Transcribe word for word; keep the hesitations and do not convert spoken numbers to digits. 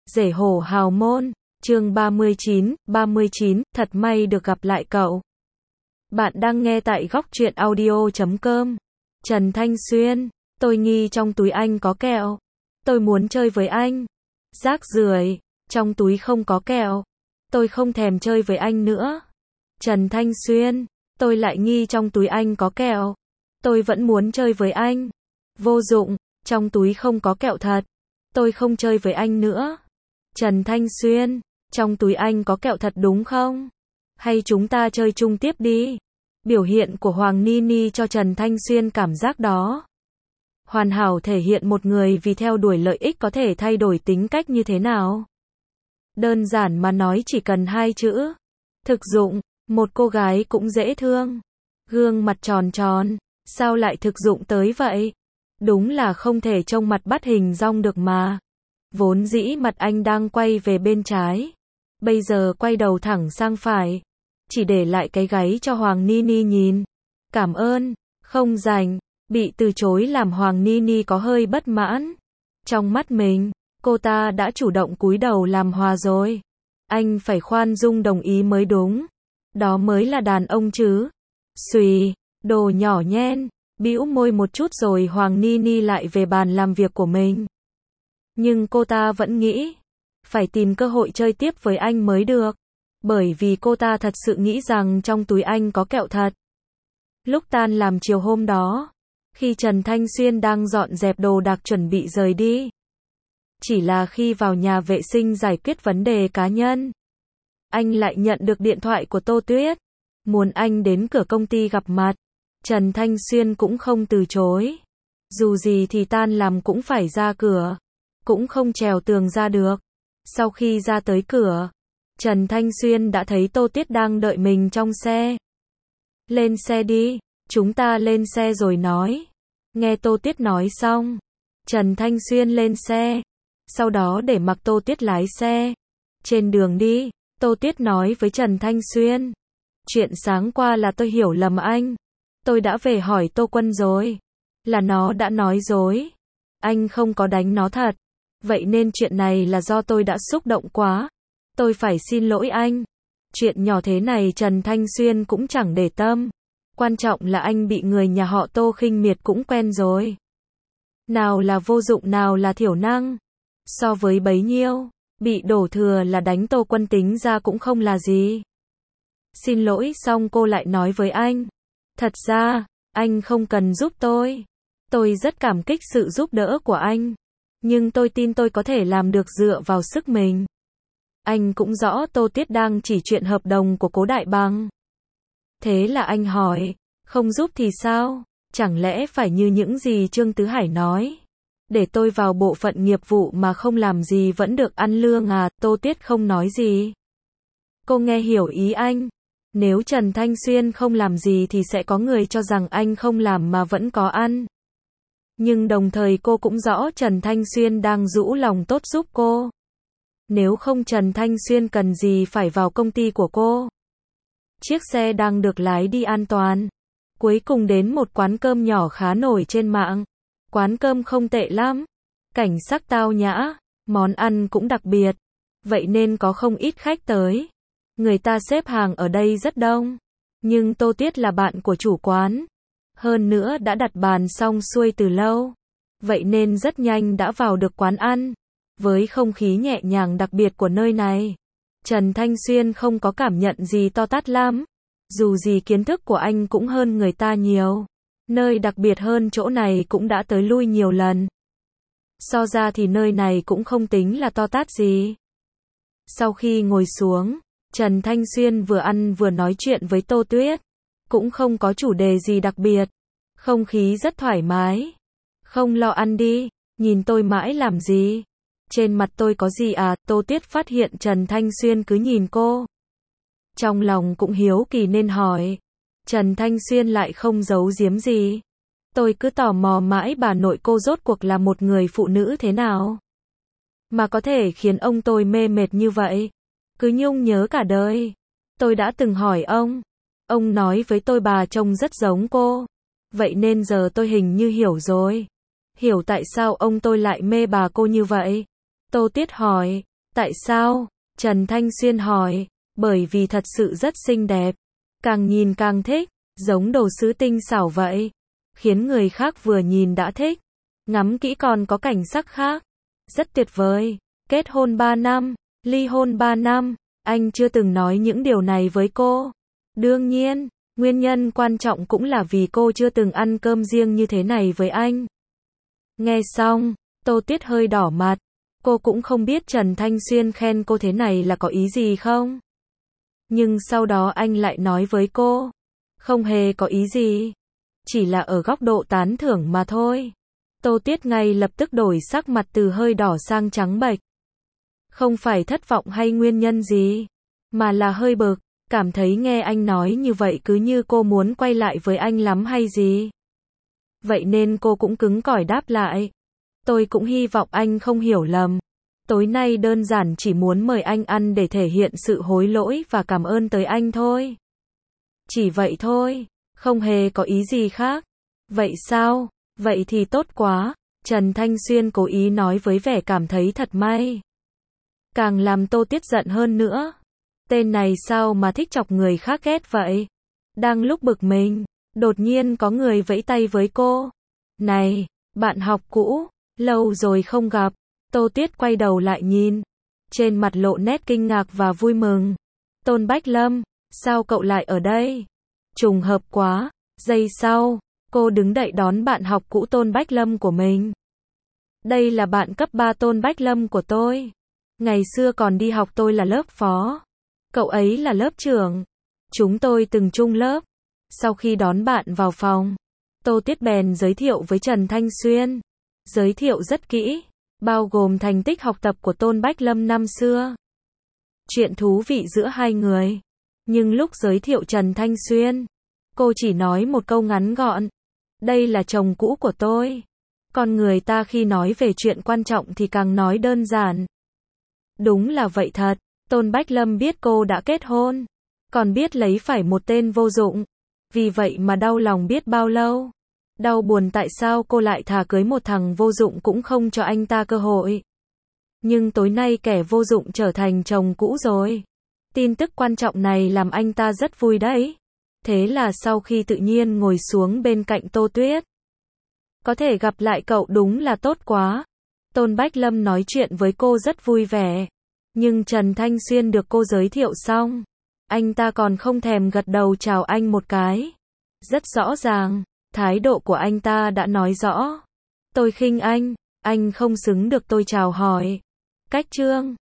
Rể hổ hào môn, chương ba mươi chín, ba mươi chín, thật may được gặp lại cậu. Bạn đang nghe tại góc truyện audio chấm com. Trần Thanh Xuyên, tôi nghi trong túi anh có kẹo. Tôi muốn chơi với anh. Rác rưởi, trong túi không có kẹo. Tôi không thèm chơi với anh nữa. Trần Thanh Xuyên, tôi lại nghi trong túi anh có kẹo. Tôi vẫn muốn chơi với anh. Vô dụng, trong túi không có kẹo thật. Tôi không chơi với anh nữa. Trần Thanh Xuyên, trong túi anh có kẹo thật đúng không? Hay chúng ta chơi chung tiếp đi? Biểu hiện của Hoàng Ni Ni cho Trần Thanh Xuyên cảm giác đó. Hoàn hảo thể hiện một người vì theo đuổi lợi ích có thể thay đổi tính cách như thế nào. Đơn giản mà nói chỉ cần hai chữ. Thực dụng, một cô gái cũng dễ thương. Gương mặt tròn tròn, sao lại thực dụng tới vậy? Đúng là không thể trông mặt bắt hình dong được mà. Vốn dĩ mặt anh đang quay về bên trái. Bây giờ quay đầu thẳng sang phải. Chỉ để lại cái gáy cho Hoàng Ni Ni nhìn. Cảm ơn, không rảnh. Bị từ chối làm Hoàng Ni Ni có hơi bất mãn. Trong mắt mình, cô ta đã chủ động cúi đầu làm hòa rồi. Anh phải khoan dung đồng ý mới đúng. Đó mới là đàn ông chứ. Xùy, đồ nhỏ nhen. Bĩu môi một chút rồi Hoàng Ni Ni lại về bàn làm việc của mình. Nhưng cô ta vẫn nghĩ, phải tìm cơ hội chơi tiếp với anh mới được. Bởi vì cô ta thật sự nghĩ rằng trong túi anh có kẹo thật. Lúc tan làm chiều hôm đó, khi Trần Thanh Xuyên đang dọn dẹp đồ đạc chuẩn bị rời đi. Chỉ là khi vào nhà vệ sinh giải quyết vấn đề cá nhân, anh lại nhận được điện thoại của Tô Tuyết. Muốn anh đến cửa công ty gặp mặt. Trần Thanh Xuyên cũng không từ chối. Dù gì thì tan làm cũng phải ra cửa. Cũng không trèo tường ra được. Sau khi ra tới cửa, Trần Thanh Xuyên đã thấy Tô Tuyết đang đợi mình trong xe. Lên xe đi, chúng ta lên xe rồi nói. Nghe Tô Tuyết nói xong, Trần Thanh Xuyên lên xe. Sau đó để mặc Tô Tuyết lái xe. Trên đường đi, Tô Tuyết nói với Trần Thanh Xuyên. Chuyện sáng qua là tôi hiểu lầm anh. Tôi đã về hỏi Tô Quân rồi. Là nó đã nói dối. Anh không có đánh nó thật. Vậy nên chuyện này là do tôi đã xúc động quá. Tôi phải xin lỗi anh. Chuyện nhỏ thế này Trần Thanh Xuyên cũng chẳng để tâm. Quan trọng là anh bị người nhà họ Tô khinh miệt cũng quen rồi. Nào là vô dụng nào là thiểu năng. So với bấy nhiêu, bị đổ thừa là đánh Tô Quân tính ra cũng không là gì. Xin lỗi xong cô lại nói với anh. Thật ra, anh không cần giúp tôi. Tôi rất cảm kích sự giúp đỡ của anh. Nhưng tôi tin tôi có thể làm được dựa vào sức mình. Anh cũng rõ Tô Tuyết đang chỉ chuyện hợp đồng của Cố Đại Bằng. Thế là anh hỏi, không giúp thì sao? Chẳng lẽ phải như những gì Trương Tứ Hải nói? Để tôi vào bộ phận nghiệp vụ mà không làm gì vẫn được ăn lương à? Tô Tuyết không nói gì. Cô nghe hiểu ý anh. Nếu Trần Thanh Xuyên không làm gì thì sẽ có người cho rằng anh không làm mà vẫn có ăn. Nhưng đồng thời cô cũng rõ Trần Thanh Xuyên đang rũ lòng tốt giúp cô. Nếu không Trần Thanh Xuyên cần gì phải vào công ty của cô. Chiếc xe đang được lái đi an toàn. Cuối cùng đến một quán cơm nhỏ khá nổi trên mạng. Quán cơm không tệ lắm. Cảnh sắc tao nhã. Món ăn cũng đặc biệt. Vậy nên có không ít khách tới. Người ta xếp hàng ở đây rất đông. Nhưng Tô Tuyết là bạn của chủ quán. Hơn nữa đã đặt bàn xong xuôi từ lâu. Vậy nên rất nhanh đã vào được quán ăn. Với không khí nhẹ nhàng đặc biệt của nơi này, Trần Thanh Xuyên không có cảm nhận gì to tát lắm. Dù gì kiến thức của anh cũng hơn người ta nhiều. Nơi đặc biệt hơn chỗ này cũng đã tới lui nhiều lần. So ra thì nơi này cũng không tính là to tát gì. Sau khi ngồi xuống, Trần Thanh Xuyên vừa ăn vừa nói chuyện với Tô Tuyết. Cũng không có chủ đề gì đặc biệt. Không khí rất thoải mái. Không lo ăn đi, nhìn tôi mãi làm gì? Trên mặt tôi có gì à? Tô Tuyết phát hiện Trần Thanh Xuyên cứ nhìn cô. Trong lòng cũng hiếu kỳ nên hỏi. Trần Thanh Xuyên lại không giấu giếm gì. Tôi cứ tò mò mãi bà nội cô rốt cuộc là một người phụ nữ thế nào. Mà có thể khiến ông tôi mê mệt như vậy. Cứ nhung nhớ cả đời. Tôi đã từng hỏi ông. Ông nói với tôi bà trông rất giống cô. Vậy nên giờ tôi hình như hiểu rồi. Hiểu tại sao ông tôi lại mê bà cô như vậy. Tô Tuyết hỏi. Tại sao? Trần Thanh Xuyên hỏi. Bởi vì thật sự rất xinh đẹp. Càng nhìn càng thích, giống đồ sứ tinh xảo vậy. Khiến người khác vừa nhìn đã thích. Ngắm kỹ còn có cảnh sắc khác. Rất tuyệt vời. Kết hôn ba năm, ly hôn ba năm, anh chưa từng nói những điều này với cô. Đương nhiên, nguyên nhân quan trọng cũng là vì cô chưa từng ăn cơm riêng như thế này với anh. Nghe xong, Tô Tuyết hơi đỏ mặt. Cô cũng không biết Trần Thanh Xuyên khen cô thế này là có ý gì không. Nhưng sau đó anh lại nói với cô. Không hề có ý gì. Chỉ là ở góc độ tán thưởng mà thôi. Tô Tuyết ngay lập tức đổi sắc mặt từ hơi đỏ sang trắng bệch. Không phải thất vọng hay nguyên nhân gì, mà là hơi bực, cảm thấy nghe anh nói như vậy cứ như cô muốn quay lại với anh lắm hay gì. Vậy nên cô cũng cứng cỏi đáp lại. Tôi cũng hy vọng anh không hiểu lầm. Tối nay đơn giản chỉ muốn mời anh ăn để thể hiện sự hối lỗi và cảm ơn tới anh thôi. Chỉ vậy thôi, không hề có ý gì khác. Vậy sao? Vậy thì tốt quá. Trần Thanh Xuyên cố ý nói với vẻ cảm thấy thật may. Càng làm Tô Tuyết giận hơn nữa. Tên này sao mà thích chọc người khác ghét vậy? Đang lúc bực mình, đột nhiên có người vẫy tay với cô. Này, bạn học cũ, lâu rồi không gặp. Tô Tuyết quay đầu lại nhìn. Trên mặt lộ nét kinh ngạc và vui mừng. Tôn Bách Lâm, sao cậu lại ở đây? Trùng hợp quá. Giây sau, cô đứng dậy đón bạn học cũ Tôn Bách Lâm của mình. Đây là bạn cấp ba Tôn Bách Lâm của tôi. Ngày xưa còn đi học tôi là lớp phó. Cậu ấy là lớp trưởng. Chúng tôi từng chung lớp. Sau khi đón bạn vào phòng, Tô Tuyết bèn giới thiệu với Trần Thanh Xuyên. Giới thiệu rất kỹ, bao gồm thành tích học tập của Tôn Bách Lâm năm xưa. Chuyện thú vị giữa hai người. Nhưng lúc giới thiệu Trần Thanh Xuyên, cô chỉ nói một câu ngắn gọn. Đây là chồng cũ của tôi. Con người ta khi nói về chuyện quan trọng thì càng nói đơn giản. Đúng là vậy thật. Tôn Bách Lâm biết cô đã kết hôn, còn biết lấy phải một tên vô dụng. Vì vậy mà đau lòng biết bao lâu. Đau buồn tại sao cô lại thà cưới một thằng vô dụng cũng không cho anh ta cơ hội. Nhưng tối nay kẻ vô dụng trở thành chồng cũ rồi. Tin tức quan trọng này làm anh ta rất vui đấy. Thế là sau khi tự nhiên ngồi xuống bên cạnh Tô Tuyết. Có thể gặp lại cậu đúng là tốt quá. Tôn Bách Lâm nói chuyện với cô rất vui vẻ. Nhưng Trần Thanh Xuyên được cô giới thiệu xong, anh ta còn không thèm gật đầu chào anh một cái. Rất rõ ràng, thái độ của anh ta đã nói rõ. Tôi khinh anh, anh không xứng được tôi chào hỏi. Cách chương